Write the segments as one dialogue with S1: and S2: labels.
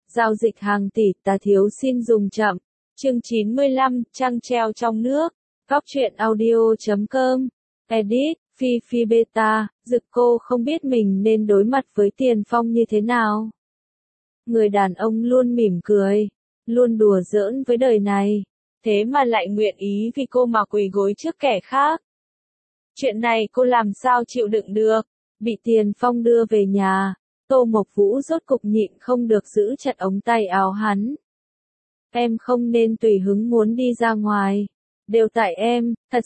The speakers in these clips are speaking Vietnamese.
S1: Giao dịch hàng tỷ, ta thiếu xin dùng chậm. Chương 95, trăng treo trong nước. Góc truyện audio.com. Edit, Phi Phi Beta, Dực cô không biết mình nên đối mặt với Tiền Phong như thế nào. Người đàn ông luôn mỉm cười, luôn đùa giỡn với đời này, thế mà lại nguyện ý vì cô mà quỳ gối trước kẻ khác. Chuyện này cô làm sao chịu đựng được, bị Tiền Phong đưa về nhà, Tô Mộc Vũ rốt cục nhịn không được giữ chặt ống tay áo hắn. Em không nên tùy hứng muốn đi ra ngoài, đều tại em, thật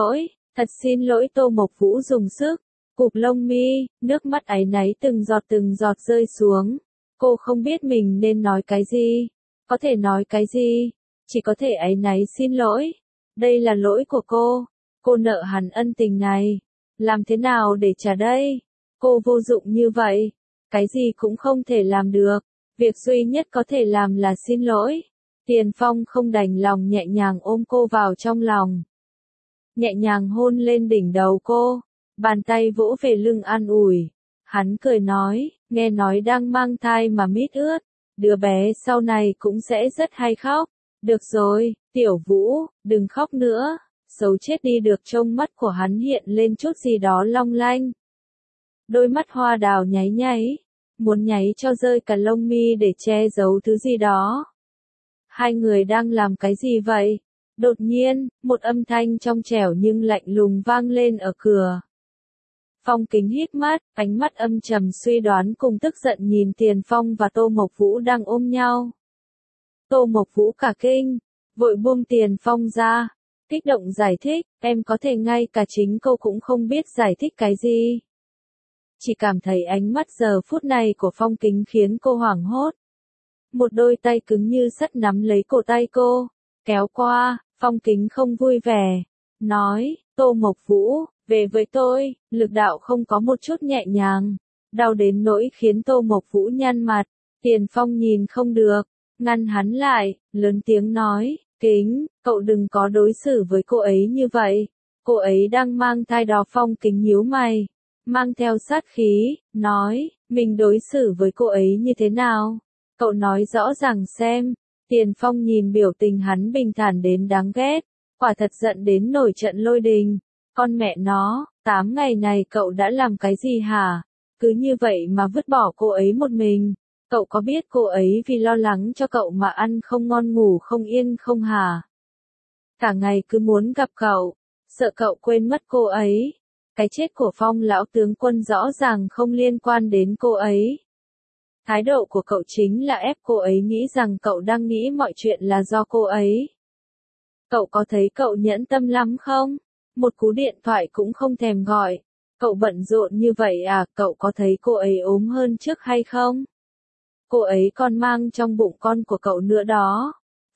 S1: xin lỗi Tô Mộc Vũ dùng sức, cụp lông mi, nước mắt áy náy từng giọt rơi xuống, cô không biết mình nên nói cái gì, có thể nói cái gì, chỉ có thể áy náy xin lỗi, đây là lỗi của cô nợ hắn ân tình này, làm thế nào để trả đây, cô vô dụng như vậy, cái gì cũng không thể làm được, việc duy nhất có thể làm là xin lỗi. Tiền Phong không đành lòng nhẹ nhàng ôm cô vào trong lòng. Nhẹ nhàng hôn lên đỉnh đầu cô, bàn tay vỗ về lưng an ủi. Hắn cười nói, nghe nói đang mang thai mà mít ướt, đứa bé sau này cũng sẽ rất hay khóc. Được rồi, Tiểu Vũ, đừng khóc nữa, xấu chết đi được. Trong mắt của hắn hiện lên chút gì đó long lanh. Đôi mắt hoa đào nháy nháy, muốn nháy cho rơi cả lông mi để che giấu thứ gì đó. Hai người đang làm cái gì vậy? Đột nhiên, một âm thanh trong trẻo nhưng lạnh lùng vang lên ở cửa. Phong Kính hít mắt, ánh mắt âm trầm suy đoán cùng tức giận nhìn Tiền Phong và Tô Mộc Vũ đang ôm nhau. Tô Mộc Vũ cả kinh, vội buông Tiền Phong ra, kích động giải thích, em có thể ngay cả chính cô cũng không biết giải thích cái gì. Chỉ cảm thấy ánh mắt giờ phút này của Phong Kính khiến cô hoảng hốt. Một đôi tay cứng như sắt nắm lấy cổ tay cô, kéo qua, Phong Kính không vui vẻ, nói, Tô Mộc Vũ, về với tôi, lực đạo không có một chút nhẹ nhàng, đau đến nỗi khiến Tô Mộc Vũ nhăn mặt, Tiền Phong nhìn không được, ngăn hắn lại, lớn tiếng nói, Kính, cậu đừng có đối xử với cô ấy như vậy, cô ấy đang mang thai đó. Phong Kính nhíu mày, mang theo sát khí, nói, mình đối xử với cô ấy như thế nào? Cậu nói rõ ràng xem. Tiền Phong nhìn biểu tình hắn bình thản đến đáng ghét, quả thật giận đến nổi trận lôi đình. Con mẹ nó, 8 ngày này cậu đã làm cái gì hả? Cứ như vậy mà vứt bỏ cô ấy một mình. Cậu có biết cô ấy vì lo lắng cho cậu mà ăn không ngon ngủ không yên không hả? Cả ngày cứ muốn gặp cậu, sợ cậu quên mất cô ấy. Cái chết của Phong lão tướng quân rõ ràng không liên quan đến cô ấy. Thái độ của cậu chính là ép cô ấy nghĩ rằng cậu đang nghĩ mọi chuyện là do cô ấy. Cậu có thấy cậu nhẫn tâm lắm không? Một cú điện thoại cũng không thèm gọi. Cậu bận rộn như vậy à? Cậu có thấy cô ấy ốm hơn trước hay không? Cô ấy còn mang trong bụng con của cậu nữa đó.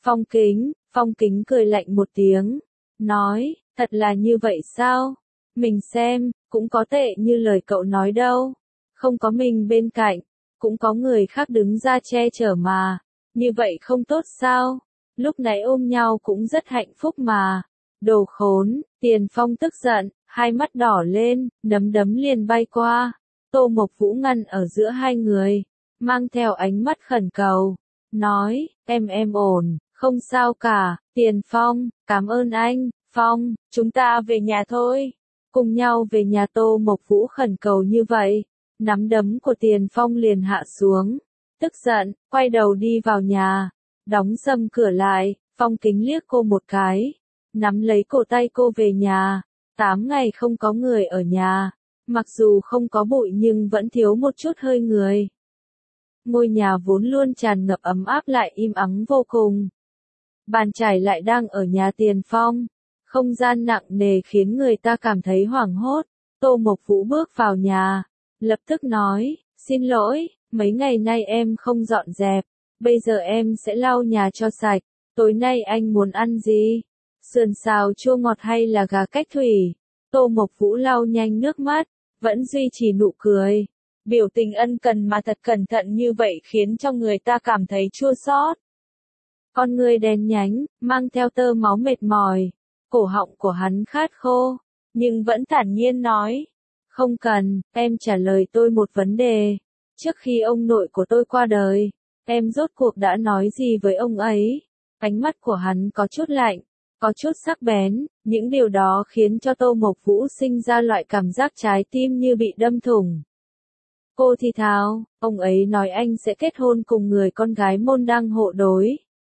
S1: Phong Kính cười lạnh một tiếng, nói, thật là như vậy sao? Mình xem, cũng có tệ như lời cậu nói đâu. Không có mình bên cạnh, cũng có người khác đứng ra che chở mà, như vậy không tốt sao? Lúc nãy ôm nhau cũng rất hạnh phúc mà. Đồ khốn, Tiền Phong tức giận, hai mắt đỏ lên, nắm đấm liền bay qua. Tô Mộc Vũ ngăn ở giữa hai người, mang theo ánh mắt khẩn cầu, nói, em ổn, không sao cả. Tiền Phong, cảm ơn anh, Phong, chúng ta về nhà thôi. Cùng nhau về nhà. Tô Mộc Vũ khẩn cầu như vậy. Nắm đấm của Tiền Phong liền hạ xuống, tức giận, quay đầu đi vào nhà, đóng sầm cửa lại. Phong Kính liếc cô một cái, nắm lấy cổ tay cô về nhà. 8 ngày không có người ở nhà, mặc dù không có bụi nhưng vẫn thiếu một chút hơi người. Ngôi nhà vốn luôn tràn ngập ấm áp lại im ắng vô cùng. Bàn chải lại đang ở nhà Tiền Phong, không gian nặng nề khiến người ta cảm thấy hoảng hốt. Tô Mộc Vũ bước vào nhà, lập tức nói, xin lỗi, mấy ngày nay em không dọn dẹp, bây giờ em sẽ lau nhà cho sạch. Tối nay anh muốn ăn gì? Sườn xào chua ngọt hay là gà cách thủy? Tô Mộc Vũ lau nhanh nước mắt, vẫn duy trì nụ cười. Biểu tình ân cần mà thật cẩn thận như vậy khiến cho người ta cảm thấy chua xót. Con người đen nhánh, mang theo tơ máu mệt mỏi, cổ họng của hắn khát khô, nhưng vẫn thản nhiên nói. Không cần, em trả lời tôi một vấn đề. Trước khi ông nội của tôi qua đời, Em rốt cuộc đã nói gì với ông ấy? Ánh mắt của hắn có chút lạnh, có chút sắc bén, những điều đó khiến cho Tô Mộc Vũ sinh ra loại cảm giác trái tim như bị đâm thủng. Cô thì thào, ông ấy nói anh sẽ kết hôn cùng người con gái môn đăng hộ đối.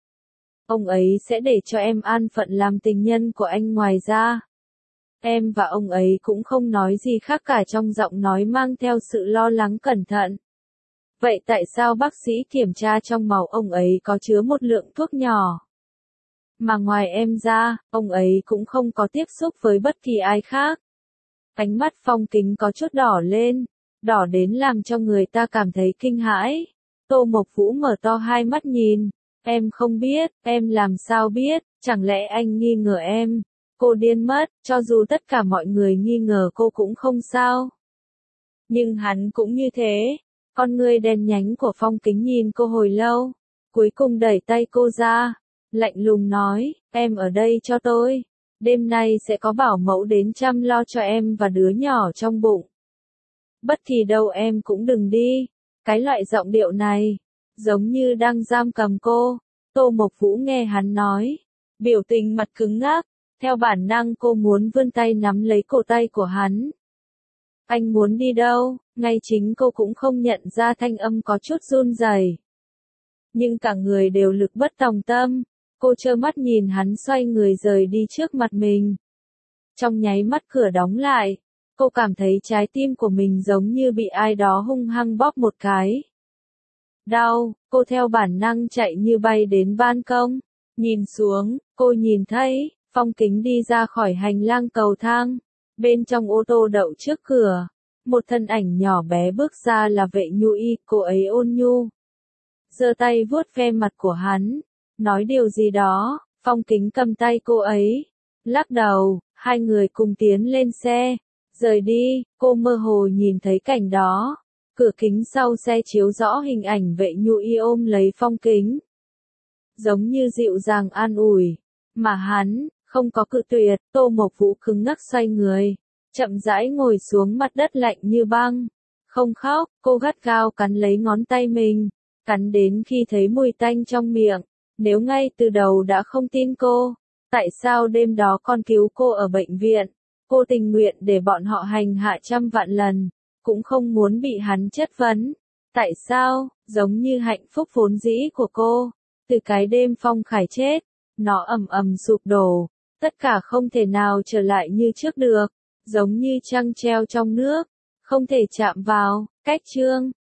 S1: Ông ấy sẽ để cho em an phận làm tình nhân của anh ngoài ra. Em và ông ấy cũng không nói gì khác cả, trong giọng nói mang theo sự lo lắng cẩn thận. Vậy tại sao bác sĩ kiểm tra trong máu ông ấy có chứa một lượng thuốc nhỏ? Mà ngoài em ra, ông ấy cũng không có tiếp xúc với bất kỳ ai khác. Ánh mắt Phong Kính có chút đỏ lên, đỏ đến làm cho người ta cảm thấy kinh hãi. Tô Mộc Vũ mở to hai mắt nhìn, em không biết, em làm sao biết, chẳng lẽ anh nghi ngờ em? Cô điên mất, cho dù tất cả mọi người nghi ngờ cô cũng không sao. Nhưng hắn cũng như thế. Con ngươi đen nhánh của Phong Kính nhìn cô hồi lâu, cuối cùng đẩy tay cô ra, lạnh lùng nói, em ở đây cho tôi. Đêm nay sẽ có bảo mẫu đến chăm lo cho em và đứa nhỏ trong bụng. Bất kỳ đâu em cũng đừng đi. Cái loại giọng điệu này, giống như đang giam cầm cô. Tô Mộc Vũ nghe hắn nói, biểu tình mặt cứng ngắc, theo bản năng cô muốn vươn tay nắm lấy cổ tay của hắn. Anh muốn đi đâu? Ngay chính cô cũng không nhận ra thanh âm có chút run rẩy. Nhưng cả người đều lực bất tòng tâm, cô trơ mắt nhìn hắn xoay người rời đi trước mặt mình. Trong nháy mắt cửa đóng lại, cô cảm thấy trái tim của mình giống như bị ai đó hung hăng bóp một cái. Đau, cô theo bản năng chạy như bay đến ban công, nhìn xuống, cô nhìn thấy, Phong Kính đi ra khỏi hành lang cầu thang, bên trong ô tô đậu trước cửa. Một thân ảnh nhỏ bé bước ra là Vệ Nhu Y, cô ấy ôn nhu. Giơ tay vuốt ve mặt của hắn, nói điều gì đó, Phong Kính cầm tay cô ấy, lắc đầu, hai người cùng tiến lên xe, rời đi, cô mơ hồ nhìn thấy cảnh đó. Cửa kính sau xe chiếu rõ hình ảnh Vệ Nhu Y ôm lấy Phong Kính. Giống như dịu dàng an ủi, mà hắn, không có cự tuyệt. Tô Mộc Vũ cứng ngắc xoay người, chậm rãi ngồi xuống mặt đất lạnh như băng. Không khóc, cô gắt gao cắn lấy ngón tay mình, cắn đến khi thấy mùi tanh trong miệng. Nếu ngay từ đầu đã không tin cô, tại sao đêm đó còn cứu cô ở bệnh viện? Cô tình nguyện để bọn họ hành hạ trăm vạn lần, cũng không muốn bị hắn chất vấn. Tại sao, giống như hạnh phúc vốn dĩ của cô, từ cái đêm Phong Khải chết, nó ầm ầm sụp đổ, tất cả không thể nào trở lại như trước được, giống như trăng treo trong nước, không thể chạm vào. Cách chương